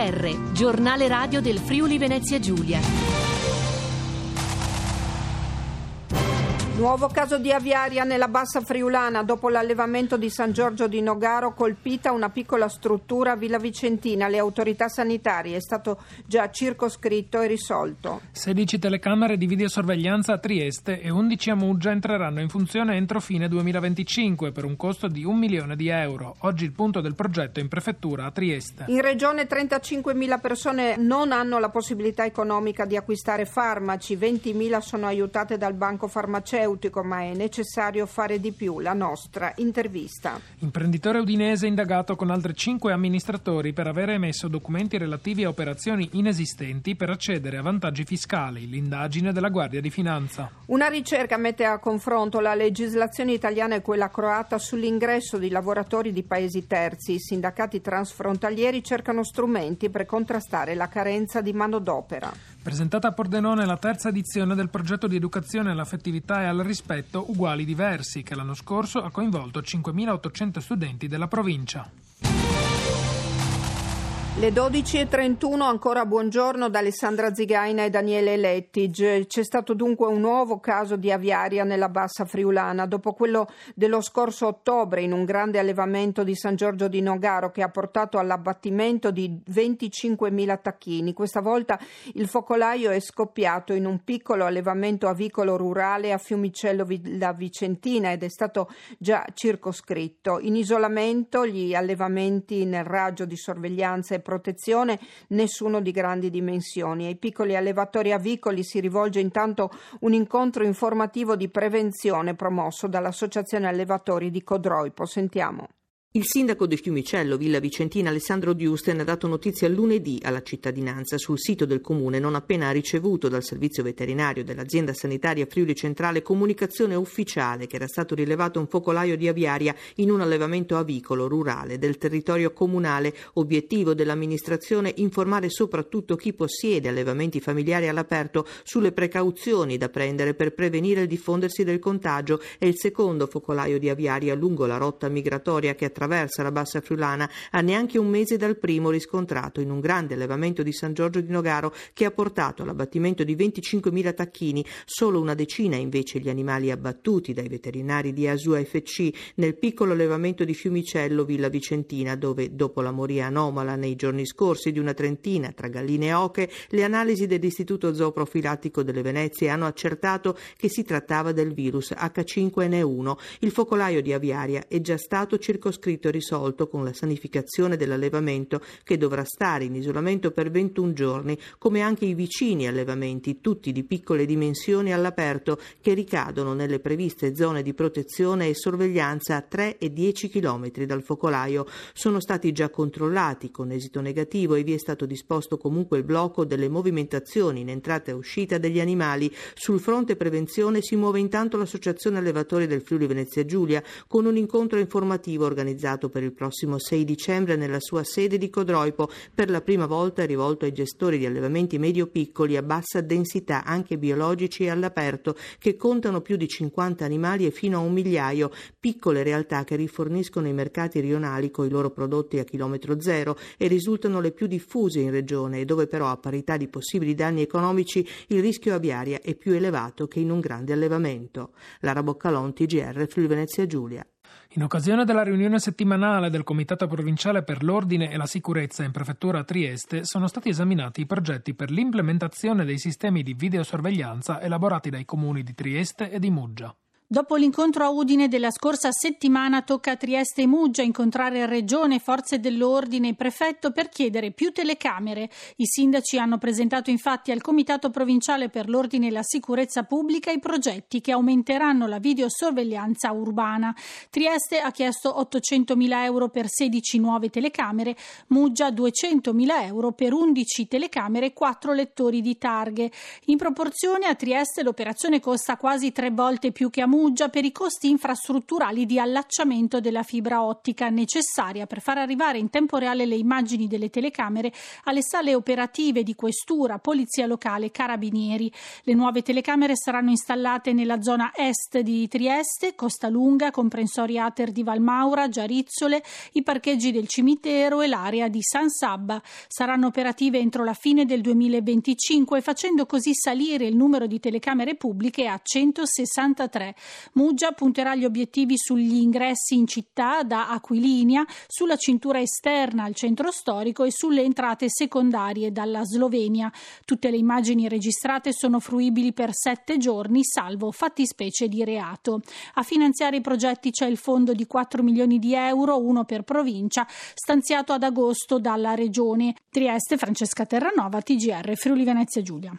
GR, giornale radio del Friuli Venezia Giulia. Nuovo caso di aviaria nella Bassa Friulana. Dopo l'allevamento di San Giorgio di Nogaro, colpita una piccola struttura a Villa Vicentina. Le autorità sanitarie, è stato già circoscritto e risolto. 16 telecamere di videosorveglianza a Trieste e 11 a Muggia entreranno in funzione entro fine 2025 per un costo di 1 milione di euro. Oggi il punto del progetto è in prefettura a Trieste. In regione 35.000 persone non hanno la possibilità economica di acquistare farmaci, 20.000 sono aiutate dal banco farmaceutico, ma è necessario fare di più. La nostra intervista. Imprenditore udinese indagato con altri 5 amministratori per aver emesso documenti relativi a operazioni inesistenti per accedere a vantaggi fiscali. L'indagine della Guardia di Finanza. Una ricerca mette a confronto la legislazione italiana e quella croata sull'ingresso di lavoratori di paesi terzi. I sindacati transfrontalieri cercano strumenti per contrastare la carenza di manodopera. Presentata a Pordenone la terza edizione del progetto di educazione all'affettività e al rispetto uguali diversi, che l'anno scorso ha coinvolto 5.800 studenti della provincia. Le 12.31, ancora buongiorno da Alessandra Zigaina e Daniele Lettig. C'è stato dunque un nuovo caso di aviaria nella Bassa Friulana, dopo quello dello scorso ottobre in un grande allevamento di San Giorgio di Nogaro che ha portato all'abbattimento di 25.000 tacchini. Questa volta il focolaio è scoppiato in un piccolo allevamento avicolo rurale a Fiumicello Villa Vicentina ed è stato già circoscritto. In isolamento gli allevamenti nel raggio di sorveglianza e protezione, nessuno di grandi dimensioni. Ai piccoli allevatori avicoli si rivolge intanto un incontro informativo di prevenzione promosso dall'Associazione Allevatori di Codroipo. Sentiamo. Il sindaco di Fiumicello, Villa Vicentina, Alessandro Diusten, ha dato notizia lunedì alla cittadinanza sul sito del comune non appena ha ricevuto dal servizio veterinario dell'azienda sanitaria Friuli Centrale comunicazione ufficiale che era stato rilevato un focolaio di aviaria in un allevamento avicolo rurale del territorio comunale. Obiettivo dell'amministrazione: informare soprattutto chi possiede allevamenti familiari all'aperto sulle precauzioni da prendere per prevenire il diffondersi del contagio. È il secondo focolaio di aviaria lungo la rotta migratoria che attraversa la Bassa Friulana a neanche un mese dal primo riscontrato in un grande allevamento di San Giorgio di Nogaro che ha portato all'abbattimento di 25.000 tacchini, solo una decina invece gli animali abbattuti dai veterinari di Asua FC nel piccolo allevamento di Fiumicello Villa Vicentina, dove dopo la moria anomala nei giorni scorsi di una trentina tra galline e oche, le analisi dell'Istituto Zooprofilattico delle Venezie hanno accertato che si trattava del virus H5N1. Il focolaio di aviaria è già stato circoscritto e risolto con la sanificazione dell'allevamento che dovrà stare in isolamento per 21 giorni, come anche i vicini allevamenti, tutti di piccole dimensioni all'aperto, che ricadono nelle previste zone di protezione e sorveglianza a 3 e 10 chilometri dal focolaio. Sono stati già controllati con esito negativo e vi è stato disposto comunque il blocco delle movimentazioni in entrata e uscita degli animali. Sul fronte prevenzione si muove intanto l'Associazione Allevatori del Friuli Venezia Giulia con un incontro informativo organizzato per il prossimo 6 dicembre nella sua sede di Codroipo. Per la prima volta è rivolto ai gestori di allevamenti medio-piccoli a bassa densità, anche biologici e all'aperto, che contano più di 50 animali e fino a 1 migliaio, piccole realtà che riforniscono i mercati rionali con i loro prodotti a chilometro zero e risultano le più diffuse in regione e dove però a parità di possibili danni economici il rischio aviaria è più elevato che in un grande allevamento. Lara Boccalonti, GR Friuli Venezia Giulia. In occasione della riunione settimanale del Comitato Provinciale per l'Ordine e la Sicurezza in Prefettura a Trieste sono stati esaminati i progetti per l'implementazione dei sistemi di videosorveglianza elaborati dai comuni di Trieste e di Muggia. Dopo l'incontro a Udine della scorsa settimana tocca a Trieste e Muggia incontrare Regione, forze dell'ordine e prefetto per chiedere più telecamere. I sindaci hanno presentato infatti al Comitato Provinciale per l'Ordine e la Sicurezza Pubblica i progetti che aumenteranno la videosorveglianza urbana. Trieste ha chiesto 800.000 euro per 16 nuove telecamere, Muggia 200.000 euro per 11 telecamere e 4 lettori di targhe. In proporzione a Trieste l'operazione costa quasi 3 volte più che a Muggia, Muggia per i costi infrastrutturali di allacciamento della fibra ottica necessaria per far arrivare in tempo reale le immagini delle telecamere alle sale operative di questura, polizia locale, carabinieri. Le nuove telecamere saranno installate nella zona est di Trieste, Costa Lunga, comprensorio Ater di Valmaura, Giarizzole, i parcheggi del cimitero e l'area di San Sabba. Saranno operative entro la fine del 2025, facendo così salire il numero di telecamere pubbliche a 163. Muggia punterà gli obiettivi sugli ingressi in città da Aquilinea, sulla cintura esterna al centro storico e sulle entrate secondarie dalla Slovenia. Tutte le immagini registrate sono fruibili per 7 giorni, salvo fattispecie di reato. A finanziare i progetti c'è il fondo di 4 milioni di euro, uno per provincia, stanziato ad agosto dalla Regione. Trieste, Francesca Terranova, TGR, Friuli Venezia Giulia.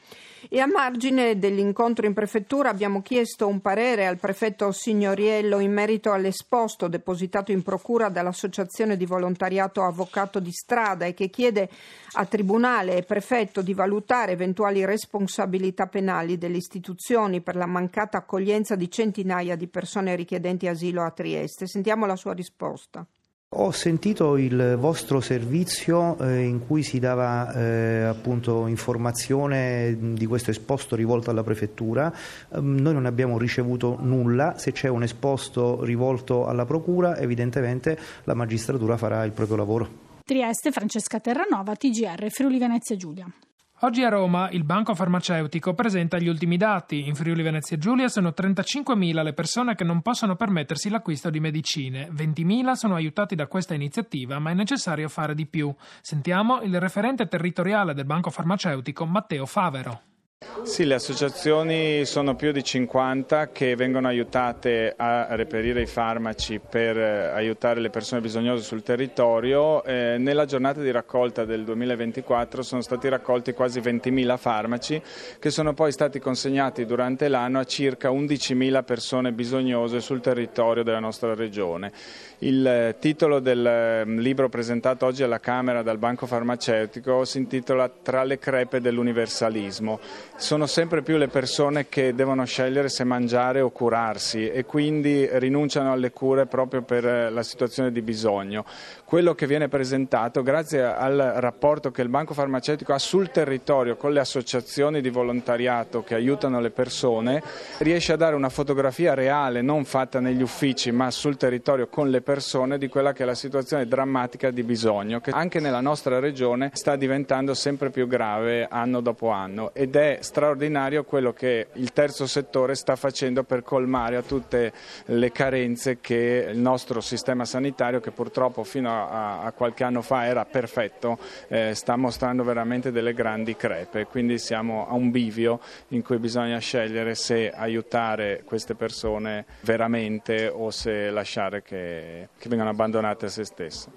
E a margine dell'incontro in prefettura abbiamo chiesto un parere al prefetto Signoriello in merito all'esposto depositato in procura dall'Associazione di Volontariato Avvocato di Strada e che chiede a Tribunale e Prefetto di valutare eventuali responsabilità penali delle istituzioni per la mancata accoglienza di centinaia di persone richiedenti asilo a Trieste. Sentiamo la sua risposta. Ho sentito il vostro servizio in cui si dava appunto informazione di questo esposto rivolto alla prefettura. Noi non abbiamo ricevuto nulla. Se c'è un esposto rivolto alla procura, evidentemente la magistratura farà il proprio lavoro. Trieste, Francesca Terranova, TGR, Friuli Venezia Giulia. Oggi a Roma il Banco Farmaceutico presenta gli ultimi dati. In Friuli Venezia Giulia sono 35.000 le persone che non possono permettersi l'acquisto di medicine. 20.000 sono aiutati da questa iniziativa, ma è necessario fare di più. Sentiamo il referente territoriale del Banco Farmaceutico, Matteo Favero. Sì, le associazioni sono più di 50 che vengono aiutate a reperire i farmaci per aiutare le persone bisognose sul territorio. Nella giornata di raccolta del 2024 sono stati raccolti quasi 20.000 farmaci che sono poi stati consegnati durante l'anno a circa 11.000 persone bisognose sul territorio della nostra regione. Il titolo del libro presentato oggi alla Camera dal Banco Farmaceutico si intitola Tra le crepe dell'universalismo. Sono sempre più le persone che devono scegliere se mangiare o curarsi e quindi rinunciano alle cure proprio per la situazione di bisogno. Quello che viene presentato, grazie al rapporto che il Banco Farmaceutico ha sul territorio con le associazioni di volontariato che aiutano le persone, riesce a dare una fotografia reale, non fatta negli uffici ma sul territorio con le persone, di quella che è la situazione drammatica di bisogno, che anche nella nostra regione sta diventando sempre più grave anno dopo anno, ed è straordinario quello che il terzo settore sta facendo per colmare a tutte le carenze che il nostro sistema sanitario, che purtroppo fino a qualche anno fa era perfetto, sta mostrando veramente delle grandi crepe. Quindi siamo a un bivio in cui bisogna scegliere se aiutare queste persone veramente o se lasciare che vengano abbandonate a se stesse.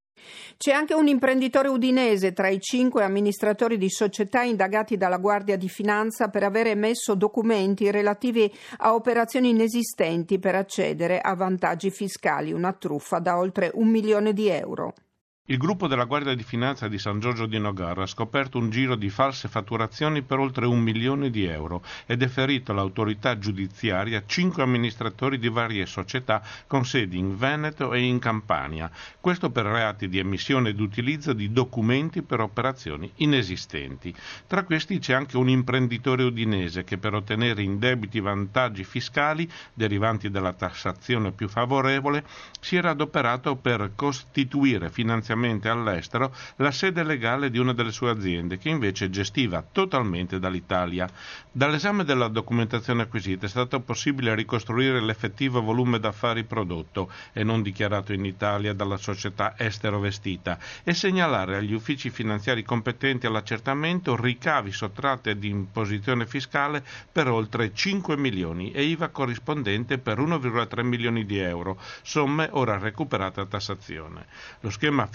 C'è anche un imprenditore udinese tra i 5 amministratori di società indagati dalla Guardia di Finanza per aver emesso documenti relativi a operazioni inesistenti per accedere a vantaggi fiscali, una truffa da oltre 1 milione di euro. Il gruppo della Guardia di Finanza di San Giorgio di Nogaro ha scoperto un giro di false fatturazioni per oltre 1 milione di euro ed è ferito all'autorità giudiziaria 5 amministratori di varie società con sedi in Veneto e in Campania. Questo per reati di emissione ed utilizzo di documenti per operazioni inesistenti. Tra questi c'è anche un imprenditore udinese che per ottenere indebiti vantaggi fiscali derivanti dalla tassazione più favorevole si era adoperato per costituire finanziamenti all'estero la sede legale di una delle sue aziende, che invece gestiva totalmente dall'Italia. Dall'esame della documentazione acquisita è stato possibile ricostruire l'effettivo volume d'affari prodotto e non dichiarato in Italia dalla società estero vestita e segnalare agli uffici finanziari competenti all'accertamento ricavi sottratti ad imposizione fiscale per oltre 5 milioni e IVA corrispondente per 1,3 milioni di euro, somme ora recuperate a tassazione. Lo schema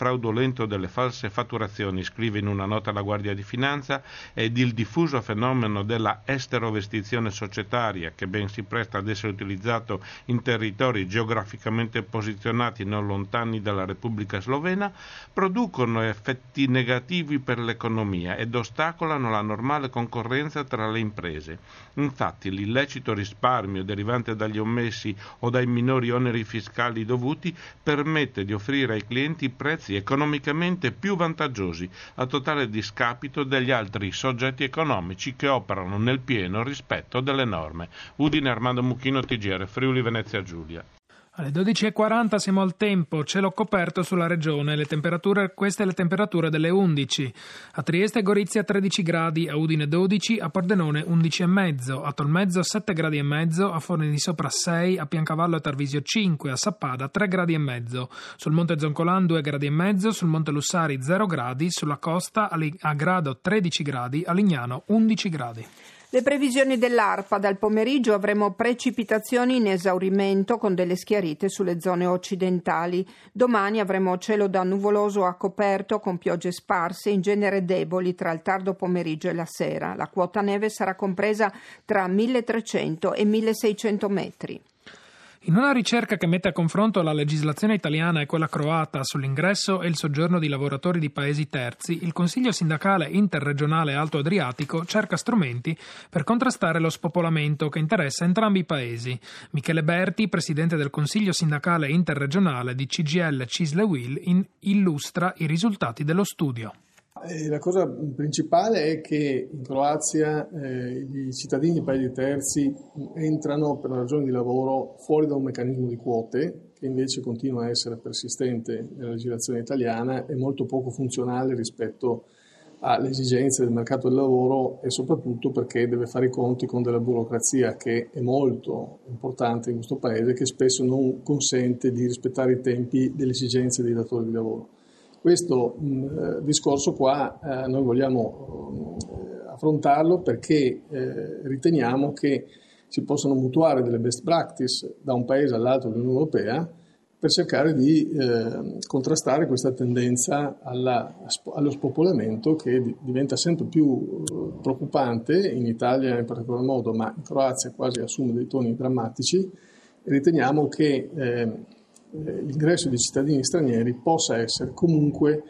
fraudolento delle false fatturazioni, scrive in una nota la Guardia di Finanza, ed il diffuso fenomeno della esterovestizione societaria, che ben si presta ad essere utilizzato in territori geograficamente posizionati non lontani dalla Repubblica Slovena, producono effetti negativi per l'economia ed ostacolano la normale concorrenza tra le imprese. Infatti l'illecito risparmio derivante dagli ommessi o dai minori oneri fiscali dovuti permette di offrire ai clienti prezzi economicamente più vantaggiosi, a totale discapito degli altri soggetti economici che operano nel pieno rispetto delle norme. Udine, Armando Mucchino, TGR, Friuli Venezia Giulia. Alle 12.40 siamo al tempo, cielo coperto sulla regione, queste le temperature delle 11. A Trieste e Gorizia 13 gradi, a Udine 12, a Pordenone 11,5, a Tolmezzo 7 gradi e mezzo, a Forni di Sopra 6, a Piancavallo e Tarvisio 5, a Sappada 3 gradi e mezzo, sul Monte Zoncolan 2 gradi e mezzo, sul Monte Lussari 0 gradi, sulla costa a Grado 13 gradi, a Lignano 11 gradi. Le previsioni dell'ARPA: dal pomeriggio avremo precipitazioni in esaurimento con delle schiarite sulle zone occidentali. Domani avremo cielo da nuvoloso a coperto con piogge sparse, in genere deboli, tra il tardo pomeriggio e la sera. La quota neve sarà compresa tra 1.300 e 1.600 metri. In una ricerca che mette a confronto la legislazione italiana e quella croata sull'ingresso e il soggiorno di lavoratori di paesi terzi, il Consiglio sindacale interregionale Alto Adriatico cerca strumenti per contrastare lo spopolamento che interessa entrambi i paesi. Michele Berti, presidente del Consiglio sindacale interregionale di CGIL Cisle UIL, illustra i risultati dello studio. La cosa principale è che in Croazia i cittadini di paesi terzi entrano per ragioni di lavoro fuori da un meccanismo di quote, che invece continua a essere persistente nella legislazione italiana e molto poco funzionale rispetto alle esigenze del mercato del lavoro, e soprattutto perché deve fare i conti con della burocrazia che è molto importante in questo paese, che spesso non consente di rispettare i tempi delle esigenze dei datori di lavoro. Questo discorso qua noi vogliamo affrontarlo perché riteniamo che si possano mutuare delle best practice da un paese all'altro dell'Unione Europea per cercare di contrastare questa tendenza allo spopolamento, che diventa sempre più preoccupante in Italia in particolar modo, ma in Croazia quasi assume dei toni drammatici. E riteniamo che l'ingresso di cittadini stranieri possa essere comunque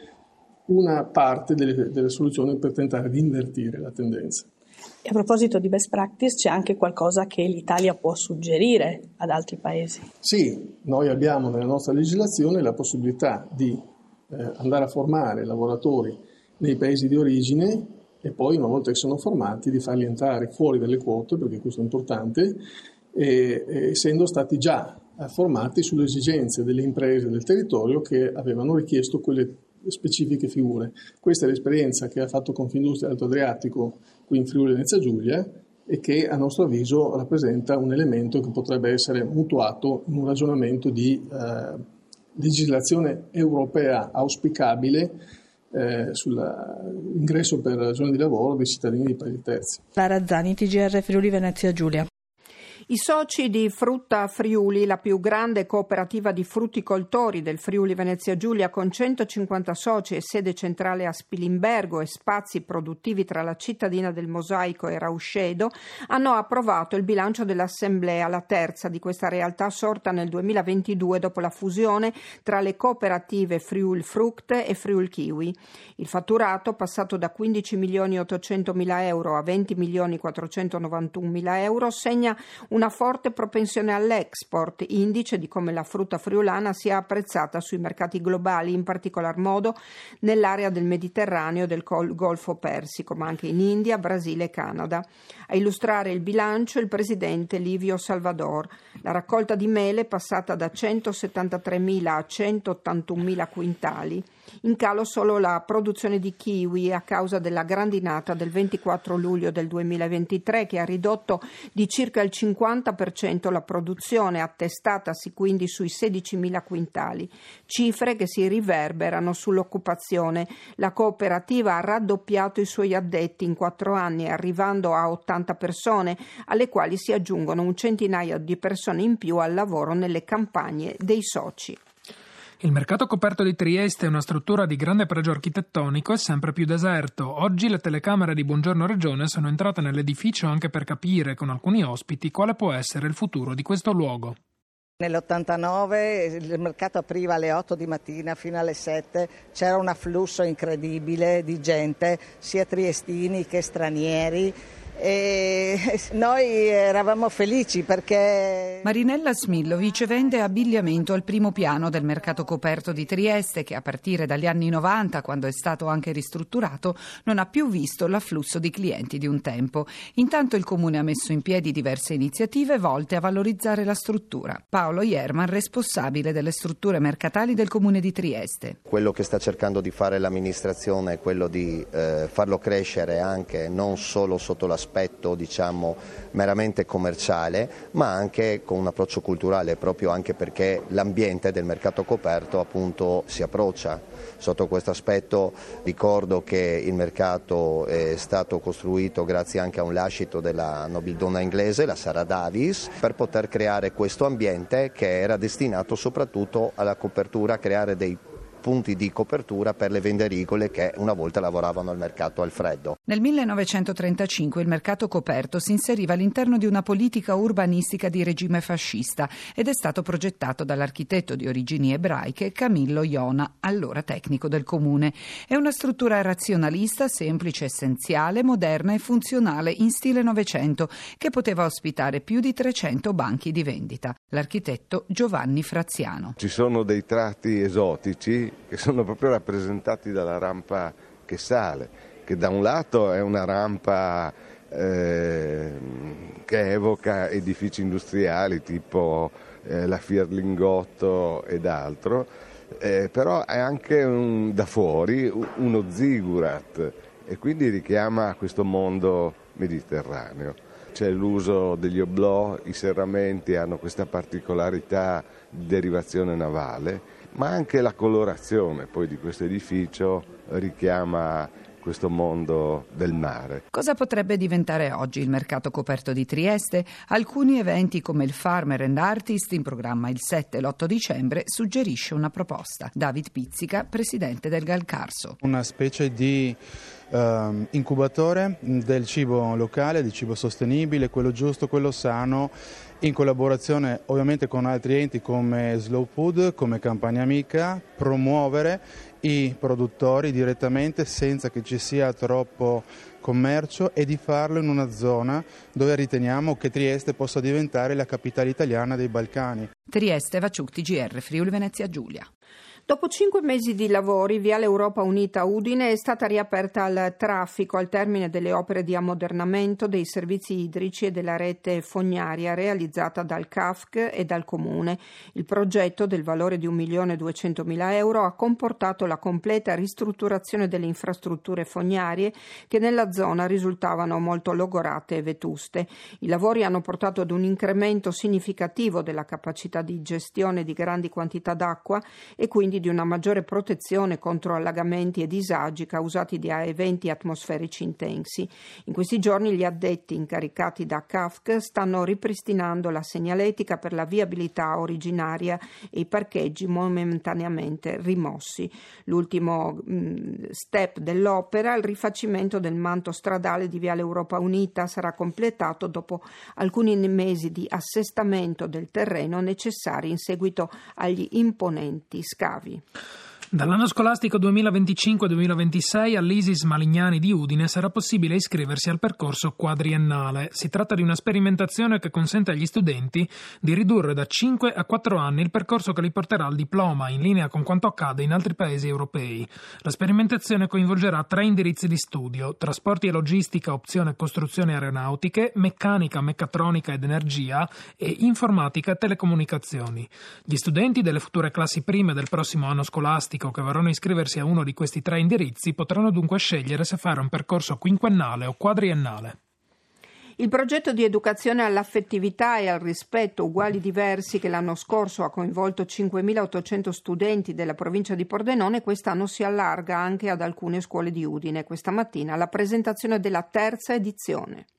una parte delle soluzioni per tentare di invertire la tendenza. E a proposito di best practice, c'è anche qualcosa che l'Italia può suggerire ad altri paesi? Sì, noi abbiamo nella nostra legislazione la possibilità di andare a formare lavoratori nei paesi di origine e poi, una volta che sono formati, di farli entrare fuori dalle quote, perché questo è importante, essendo stati già formati sulle esigenze delle imprese del territorio che avevano richiesto quelle specifiche figure. Questa è l'esperienza che ha fatto Confindustria Alto Adriatico qui in Friuli Venezia Giulia e che a nostro avviso rappresenta un elemento che potrebbe essere mutuato in un ragionamento di legislazione europea auspicabile sull'ingresso per ragioni di lavoro dei cittadini di paesi terzi. Lara Zani, TGR Friuli Venezia Giulia. I soci di Frutta Friuli, la più grande cooperativa di frutticoltori del Friuli Venezia Giulia, con 150 soci e sede centrale a Spilimbergo e spazi produttivi tra la cittadina del Mosaico e Rauscedo, hanno approvato il bilancio dell'Assemblea, la terza di questa realtà sorta nel 2022 dopo la fusione tra le cooperative Friul Fruct e Friul Kiwi. Il fatturato, passato da 15.800.000 euro a 20.491.000 euro, segna una forte propensione all'export, indice di come la frutta friulana sia apprezzata sui mercati globali, in particolar modo nell'area del Mediterraneo e del Golfo Persico, ma anche in India, Brasile e Canada. A illustrare il bilancio il presidente Livio Salvador. La raccolta di mele è passata da 173.000 a 181.000 quintali. In calo solo la produzione di kiwi a causa della grandinata del 24 luglio del 2023 che ha ridotto di circa il 50% la produzione, attestatasi quindi sui 16.000 quintali, cifre che si riverberano sull'occupazione. La cooperativa ha raddoppiato i suoi addetti in 4 anni, arrivando a 80 persone, alle quali si aggiungono un centinaio di persone in più al lavoro nelle campagne dei soci. Il mercato coperto di Trieste è una struttura di grande pregio architettonico e sempre più deserto. Oggi le telecamere di Buongiorno Regione sono entrate nell'edificio anche per capire con alcuni ospiti quale può essere il futuro di questo luogo. Nell'89 il mercato apriva alle 8 di mattina fino alle 7, c'era un afflusso incredibile di gente, sia triestini che stranieri. E noi eravamo felici perché... Marinella Smilovic vende abbigliamento al primo piano del mercato coperto di Trieste, che a partire dagli anni 90, quando è stato anche ristrutturato, non ha più visto l'afflusso di clienti di un tempo. Intanto il Comune ha messo in piedi diverse iniziative volte a valorizzare la struttura. Paolo Ierman, responsabile delle strutture mercatali del Comune di Trieste. Quello che sta cercando di fare l'amministrazione è quello di farlo crescere anche non solo sotto l'aspetto meramente commerciale, ma anche con un approccio culturale, proprio anche perché l'ambiente del mercato coperto appunto si approccia sotto questo aspetto. Ricordo che il mercato è stato costruito grazie anche a un lascito della nobildonna inglese, la Sarah Davies, per poter creare questo ambiente che era destinato soprattutto alla copertura, a creare dei punti di copertura per le vendericole che una volta lavoravano al mercato al freddo. Nel 1935 il mercato coperto si inseriva all'interno di una politica urbanistica di regime fascista ed è stato progettato dall'architetto di origini ebraiche Camillo Iona, allora tecnico del comune. È una struttura razionalista, semplice, essenziale, moderna e funzionale in stile Novecento, che poteva ospitare più di 300 banchi di vendita. L'architetto Giovanni Fraziano. Ci sono dei tratti esotici che sono proprio rappresentati dalla rampa che sale, che da un lato è una rampa che evoca edifici industriali tipo la Fiat Lingotto ed altro, però è anche da fuori uno ziggurat e quindi richiama questo mondo mediterraneo. C'è l'uso degli oblò, i serramenti hanno questa particolarità di derivazione navale, ma anche la colorazione poi di questo edificio richiama questo mondo del mare. Cosa potrebbe diventare oggi il mercato coperto di Trieste? Alcuni eventi come il Farmer and Artist, in programma il 7 e l'8 dicembre, suggerisce una proposta. David Pizzica, presidente del Galcarso. Una specie di incubatore del cibo locale, di cibo sostenibile, quello giusto, quello sano, in collaborazione ovviamente con altri enti come Slow Food, come Campagna Amica, promuovere i produttori direttamente senza che ci sia troppo commercio e di farlo in una zona dove riteniamo che Trieste possa diventare la capitale italiana dei Balcani. Trieste, Vaciuc, TGR, Friuli Venezia Giulia. Dopo 5 mesi di lavori, Viale Europa Unita Udine è stata riaperta al traffico al termine delle opere di ammodernamento dei servizi idrici e della rete fognaria realizzata dal CAFC e dal Comune. Il progetto, del valore di 1.200.000 euro, ha comportato la completa ristrutturazione delle infrastrutture fognarie che nella zona risultavano molto logorate e vetuste. I lavori hanno portato ad un incremento significativo della capacità di gestione di grandi quantità d'acqua e quindi di una maggiore protezione contro allagamenti e disagi causati da eventi atmosferici intensi. In questi giorni gli addetti incaricati da CAFC stanno ripristinando la segnaletica per la viabilità originaria e i parcheggi momentaneamente rimossi. L'ultimo step dell'opera, il rifacimento del manto stradale di Viale Europa Unita, sarà completato dopo alcuni mesi di assestamento del terreno necessari in seguito agli imponenti scavi. Dall'anno scolastico 2025-2026 all'ISIS Malignani di Udine sarà possibile iscriversi al percorso quadriennale. Si tratta di una sperimentazione che consente agli studenti di ridurre da 5 a 4 anni il percorso che li porterà al diploma, in linea con quanto accade in altri paesi europei. La sperimentazione coinvolgerà 3 indirizzi di studio: trasporti e logistica, opzione costruzioni aeronautiche, meccanica, meccatronica ed energia e informatica e telecomunicazioni. Gli studenti delle future classi prime del prossimo anno scolastico che vorranno iscriversi a uno di questi 3 indirizzi potranno dunque scegliere se fare un percorso quinquennale o quadriennale. Il progetto di educazione all'affettività e al rispetto uguali diversi che l'anno scorso ha coinvolto 5.800 studenti della provincia di Pordenone quest'anno si allarga anche ad alcune scuole di Udine. Questa mattina la presentazione della terza edizione.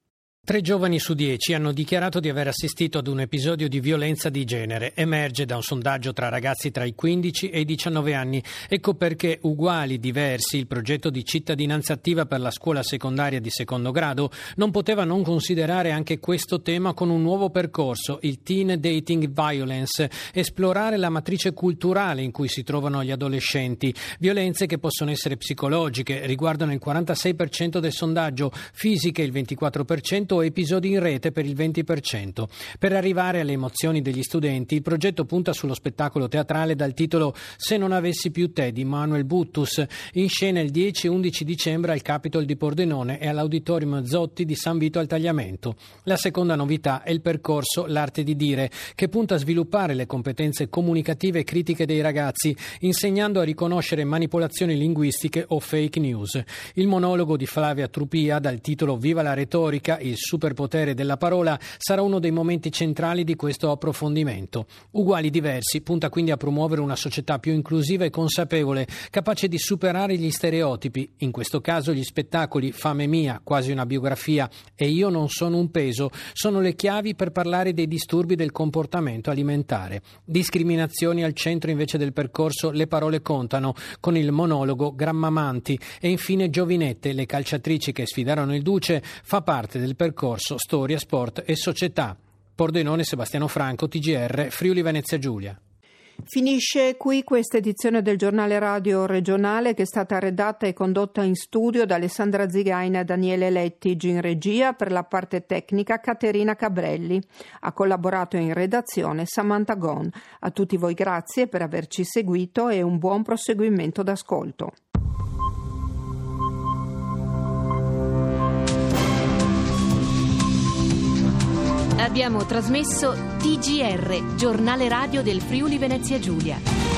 3 giovani su 10 hanno dichiarato di aver assistito ad un episodio di violenza di genere. Emerge da un sondaggio tra ragazzi tra i 15 e i 19 anni. Ecco perché Uguali Diversi, il progetto di cittadinanza attiva per la scuola secondaria di secondo grado, non poteva non considerare anche questo tema con un nuovo percorso, il Teen Dating Violence, esplorare la matrice culturale in cui si trovano gli adolescenti. Violenze che possono essere psicologiche, riguardano il 46% del sondaggio, fisiche il 24%, episodi in rete per il 20%. Per arrivare alle emozioni degli studenti, il progetto punta sullo spettacolo teatrale dal titolo Se non avessi più te di Manuel Buttus, in scena il 10 e 11 dicembre al Capitol di Pordenone e all'Auditorium Zotti di San Vito al Tagliamento. La seconda novità è il percorso L'arte di dire, che punta a sviluppare le competenze comunicative e critiche dei ragazzi, insegnando a riconoscere manipolazioni linguistiche o fake news. Il monologo di Flavia Trupia dal titolo Viva la retorica, il superpotere della parola, sarà uno dei momenti centrali di questo approfondimento. Uguali Diversi punta quindi a promuovere una società più inclusiva e consapevole, capace di superare gli stereotipi, in questo caso gli spettacoli Fame mia, quasi una biografia, e Io non sono un peso, sono le chiavi per parlare dei disturbi del comportamento alimentare. Discriminazioni al centro invece del percorso Le parole contano, con il monologo Grammamanti, e infine Giovinette, le calciatrici che sfidarono il Duce, fa parte del percorso Storia, Sport e Società. Pordenone, Sebastiano Franco, TGR, Friuli Venezia Giulia. Finisce qui questa edizione del giornale radio regionale, che è stata redatta e condotta in studio da Alessandra Zigaina e Daniele Lettigi, in regia per la parte tecnica Caterina Cabrelli. Ha collaborato in redazione Samantha Gon. A tutti voi grazie per averci seguito e un buon proseguimento d'ascolto. Abbiamo trasmesso TGR, giornale radio del Friuli Venezia Giulia.